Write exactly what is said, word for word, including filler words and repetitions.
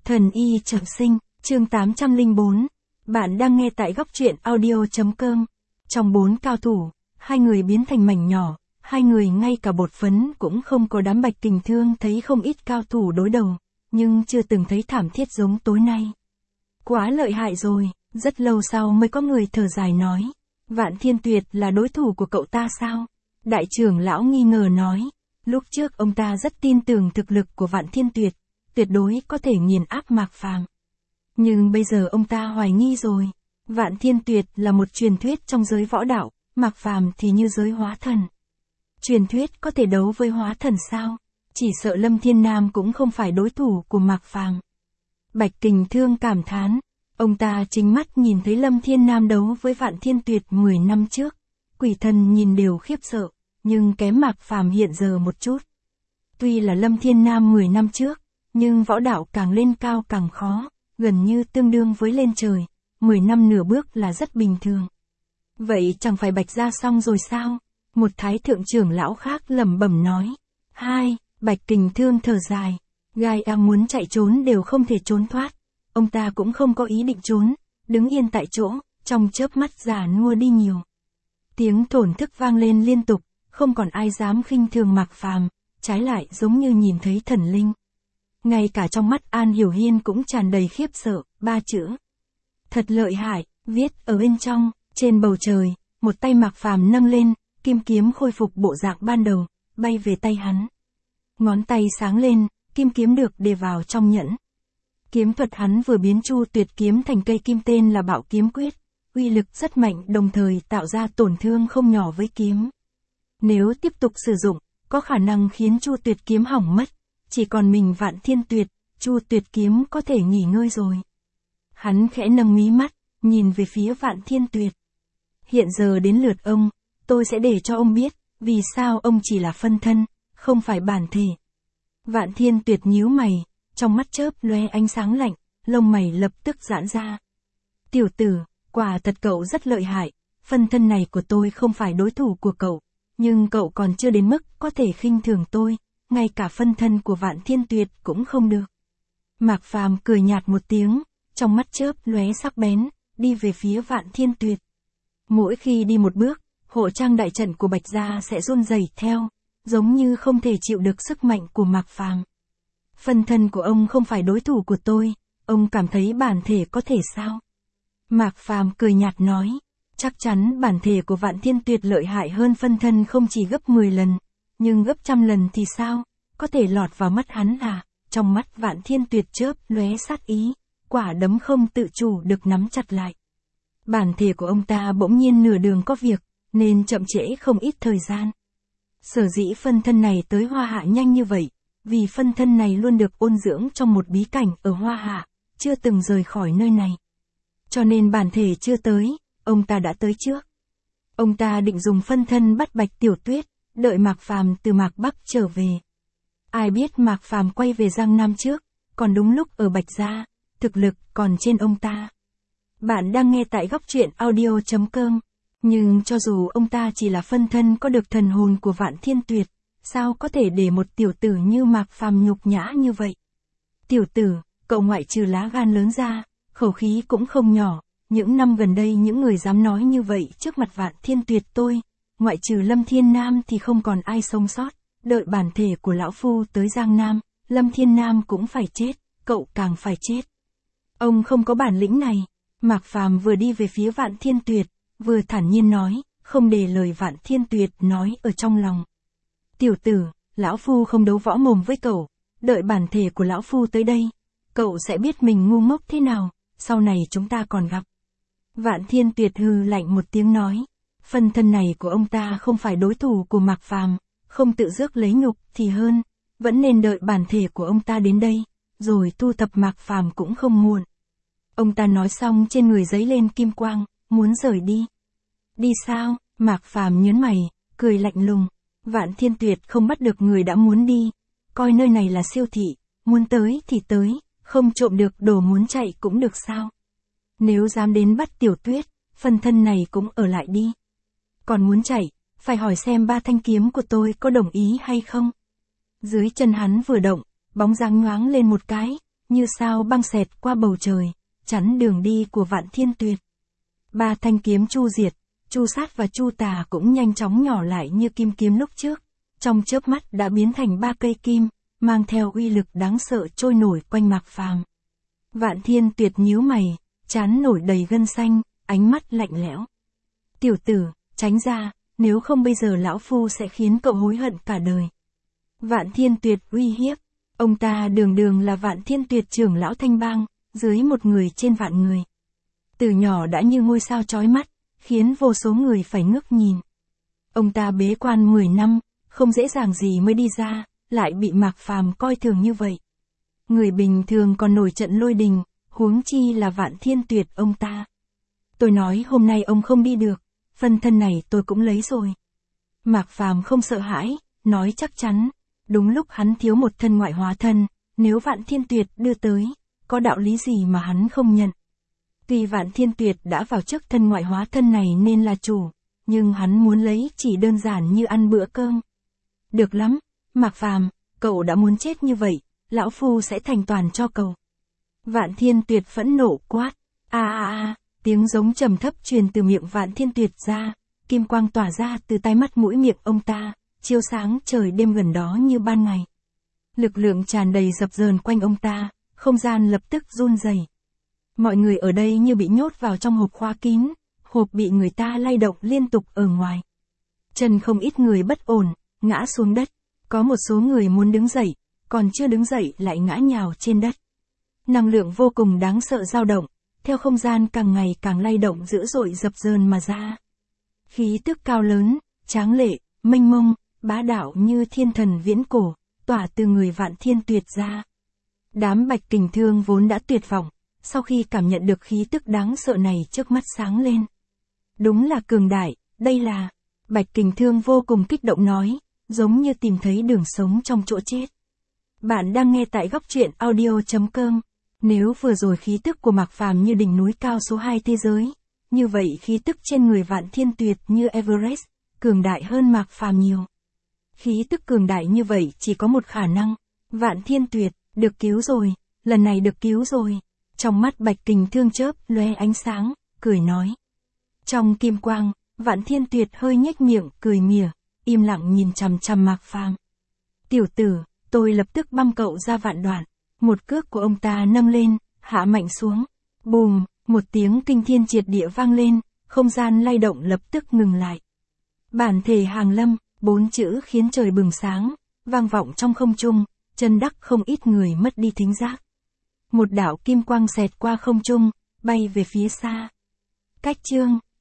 Thần y trọng sinh, chương tám trăm lẻ bốn. Bạn đang nghe tại góc truyện audio.com. Trong bốn cao thủ, hai người biến thành mảnh nhỏ, hai người ngay cả bột phấn cũng không có. Đám Bạch Kình Thương thấy không ít cao thủ đối đầu, nhưng chưa từng thấy thảm thiết giống tối nay. Quá lợi hại rồi, rất lâu sau mới có người thở dài nói. Vạn Thiên Tuyệt là đối thủ của cậu ta sao? Đại trưởng lão nghi ngờ nói. Lúc trước ông ta rất tin tưởng thực lực của Vạn Thiên Tuyệt, tuyệt đối có thể nghiền áp Mạc Phàm. Nhưng bây giờ ông ta hoài nghi rồi. Vạn Thiên Tuyệt là một truyền thuyết trong giới võ đạo, Mạc Phàm thì như giới hóa thần. Truyền thuyết có thể đấu với hóa thần sao? Chỉ sợ Lâm Thiên Nam cũng không phải đối thủ của Mạc Phàm. Bạch Kình Thương cảm thán, ông ta chính mắt nhìn thấy Lâm Thiên Nam đấu với Vạn Thiên Tuyệt mười năm trước. Quỷ thần nhìn đều khiếp sợ, nhưng kém Mạc Phàm hiện giờ một chút. Tuy là Lâm Thiên Nam mười năm trước, nhưng võ đạo càng lên cao càng khó, gần như tương đương với lên trời, mười năm nửa bước là rất bình thường. Vậy chẳng phải Bạch gia xong rồi sao? Một thái thượng trưởng lão khác lẩm bẩm nói. Hai, Bạch Kình Thương thở dài, gai am muốn chạy trốn đều không thể trốn thoát. Ông ta cũng không có ý định trốn, đứng yên tại chỗ, trong chớp mắt già nua đi nhiều. Tiếng thổn thức vang lên liên tục, không còn ai dám khinh thường Mạc Phàm, trái lại giống như nhìn thấy thần linh. Ngay cả trong mắt An Hiểu Hiên cũng tràn đầy khiếp sợ, ba chữ. Thật lợi hại, viết ở bên trong, trên bầu trời, một tay Mạc Phàm nâng lên, kim kiếm khôi phục bộ dạng ban đầu, bay về tay hắn. Ngón tay sáng lên, kim kiếm được để vào trong nhẫn. Kiếm thuật hắn vừa biến Chu Tuyệt kiếm thành cây kim tên là Bạo Kiếm Quyết, uy lực rất mạnh đồng thời tạo ra tổn thương không nhỏ với kiếm. Nếu tiếp tục sử dụng, có khả năng khiến Chu Tuyệt kiếm hỏng mất, chỉ còn mình Vạn Thiên Tuyệt, Chu Tuyệt kiếm có thể nghỉ ngơi rồi. Hắn khẽ nâng mí mắt, nhìn về phía Vạn Thiên Tuyệt. Hiện giờ đến lượt ông, tôi sẽ để cho ông biết, vì sao ông chỉ là phân thân, không phải bản thể. Vạn Thiên Tuyệt nhíu mày, trong mắt chớp lóe ánh sáng lạnh, lông mày lập tức giãn ra. Tiểu tử, quả thật cậu rất lợi hại, phân thân này của tôi không phải đối thủ của cậu, nhưng cậu còn chưa đến mức có thể khinh thường tôi, ngay cả phân thân của Vạn Thiên Tuyệt cũng không được. Mạc Phàm cười nhạt một tiếng, trong mắt chớp lóe sắc bén, đi về phía Vạn Thiên Tuyệt. Mỗi khi đi một bước, hộ trang đại trận của Bạch gia sẽ run rẩy theo, giống như không thể chịu được sức mạnh của Mạc Phàm. Phân thân của ông không phải đối thủ của tôi, ông cảm thấy bản thể có thể sao? Mạc Phàm cười nhạt nói, chắc chắn bản thể của Vạn Thiên Tuyệt lợi hại hơn phân thân không chỉ gấp mười lần, nhưng gấp trăm lần thì sao? Có thể lọt vào mắt hắn à? Trong mắt Vạn Thiên Tuyệt chớp lóe sát ý, quả đấm không tự chủ được nắm chặt lại. Bản thể của ông ta bỗng nhiên nửa đường có việc, nên chậm trễ không ít thời gian. Sở dĩ phân thân này tới Hoa Hạ nhanh như vậy, vì phân thân này luôn được ôn dưỡng trong một bí cảnh ở Hoa Hạ, chưa từng rời khỏi nơi này. Cho nên bản thể chưa tới, ông ta đã tới trước. Ông ta định dùng phân thân bắt Bạch Tiểu Tuyết, đợi Mạc Phàm từ Mạc Bắc trở về. Ai biết Mạc Phàm quay về Giang Nam trước, còn đúng lúc ở Bạch gia, thực lực còn trên ông ta. Bạn đang nghe tại góc truyện audio.com. Nhưng cho dù ông ta chỉ là phân thân có được thần hồn của Vạn Thiên Tuyệt, sao có thể để một tiểu tử như Mạc Phàm nhục nhã như vậy? Tiểu tử, cậu ngoại trừ lá gan lớn ra, khẩu khí cũng không nhỏ. Những năm gần đây những người dám nói như vậy trước mặt Vạn Thiên Tuyệt tôi, ngoại trừ Lâm Thiên Nam thì không còn ai sống sót. Đợi bản thể của lão phu tới Giang Nam, Lâm Thiên Nam cũng phải chết, cậu càng phải chết. Ông không có bản lĩnh này. Mạc Phàm vừa đi về phía Vạn Thiên Tuyệt, vừa thản nhiên nói, không để lời Vạn Thiên Tuyệt nói ở trong lòng. Tiểu tử, lão phu không đấu võ mồm với cậu, đợi bản thể của lão phu tới đây, cậu sẽ biết mình ngu ngốc thế nào, sau này chúng ta còn gặp. Vạn Thiên Tuyệt hừ lạnh một tiếng nói, phân thân này của ông ta không phải đối thủ của Mạc Phàm, không tự rước lấy nhục thì hơn, vẫn nên đợi bản thể của ông ta đến đây, rồi thu thập Mạc Phàm cũng không muộn. Ông ta nói xong trên người giấy lên kim quang, muốn rời đi. Đi sao? Mạc Phàm nhớn mày, cười lạnh lùng. Vạn Thiên Tuyệt không bắt được người đã muốn đi, coi nơi này là siêu thị, muốn tới thì tới, không trộm được đồ muốn chạy cũng được sao? Nếu dám đến bắt Tiểu Tuyết, phân thân này cũng ở lại đi. Còn muốn chạy, phải hỏi xem ba thanh kiếm của tôi có đồng ý hay không? Dưới chân hắn vừa động, bóng dáng nhoáng lên một cái, như sao băng xẹt qua bầu trời, chắn đường đi của Vạn Thiên Tuyệt. Ba thanh kiếm Chu Diệt, Chu Sát và Chu Tà cũng nhanh chóng nhỏ lại như kim kiếm lúc trước, trong chớp mắt đã biến thành ba cây kim, mang theo uy lực đáng sợ trôi nổi quanh Mạc Phàm. Vạn Thiên Tuyệt nhíu mày, trán nổi đầy gân xanh, ánh mắt lạnh lẽo. Tiểu tử, tránh ra, nếu không bây giờ lão phu sẽ khiến cậu hối hận cả đời. Vạn Thiên Tuyệt uy hiếp, ông ta đường đường là Vạn Thiên Tuyệt trưởng lão Thanh Bang, dưới một người trên vạn người. Từ nhỏ đã như ngôi sao chói mắt, khiến vô số người phải ngước nhìn. Ông ta bế quan mười năm, không dễ dàng gì mới đi ra, lại bị Mạc Phàm coi thường như vậy. Người bình thường còn nổi trận lôi đình, huống chi là Vạn Thiên Tuyệt ông ta. Tôi nói hôm nay ông không đi được, phân thân này tôi cũng lấy rồi. Mạc Phàm không sợ hãi, nói chắc chắn, đúng lúc hắn thiếu một thân ngoại hóa thân, nếu Vạn Thiên Tuyệt đưa tới, có đạo lý gì mà hắn không nhận. Tuy Vạn Thiên Tuyệt đã vào trước thân ngoại hóa thân này nên là chủ, nhưng hắn muốn lấy chỉ đơn giản như ăn bữa cơm. Được lắm, Mạc Phàm, cậu đã muốn chết như vậy, lão phu sẽ thành toàn cho cậu. Vạn Thiên Tuyệt phẫn nộ quát, a a a, tiếng giống trầm thấp truyền từ miệng Vạn Thiên Tuyệt ra, kim quang tỏa ra từ tai mắt mũi miệng ông ta, chiếu sáng trời đêm gần đó như ban ngày. Lực lượng tràn đầy dập dờn quanh ông ta, không gian lập tức run rẩy. Mọi người ở đây như bị nhốt vào trong hộp khóa kín, hộp bị người ta lay động liên tục ở ngoài. Chân không ít người bất ổn, ngã xuống đất, có một số người muốn đứng dậy, còn chưa đứng dậy lại ngã nhào trên đất. Năng lượng vô cùng đáng sợ dao động, theo không gian càng ngày càng lay động dữ dội dập dờn mà ra. Khí tức cao lớn, tráng lệ, mênh mông, bá đạo như thiên thần viễn cổ, tỏa từ người Vạn Thiên Tuyệt ra. Đám Bạch Kình Thương vốn đã tuyệt vọng, sau khi cảm nhận được khí tức đáng sợ này trước mắt sáng lên. Đúng là cường đại, đây là... Bạch Kình Thương vô cùng kích động nói, giống như tìm thấy đường sống trong chỗ chết. Bạn đang nghe tại góc truyện audio chấm com. Nếu vừa rồi khí tức của Mạc Phàm như đỉnh núi cao số hai thế giới, như vậy khí tức trên người Vạn Thiên Tuyệt như Everest, cường đại hơn Mạc Phàm nhiều. Khí tức cường đại như vậy chỉ có một khả năng, Vạn Thiên Tuyệt, được cứu rồi, lần này được cứu rồi. Trong mắt Bạch Kình Thương chớp lóe ánh sáng, cười nói. Trong kim quang, Vạn Thiên Tuyệt hơi nhếch miệng, cười mỉa, im lặng nhìn chằm chằm Mạc Phàm. Tiểu tử, tôi lập tức băm cậu ra vạn đoạn. Một cước của ông ta nâng lên, hạ mạnh xuống. Bùm, một tiếng kinh thiên triệt địa vang lên, không gian lay động lập tức ngừng lại. Bản thể hàng lâm, bốn chữ khiến trời bừng sáng, vang vọng trong không trung, chân đắc không ít người mất đi thính giác. Một đạo kim quang xẹt qua không trung, bay về phía xa. Cách chương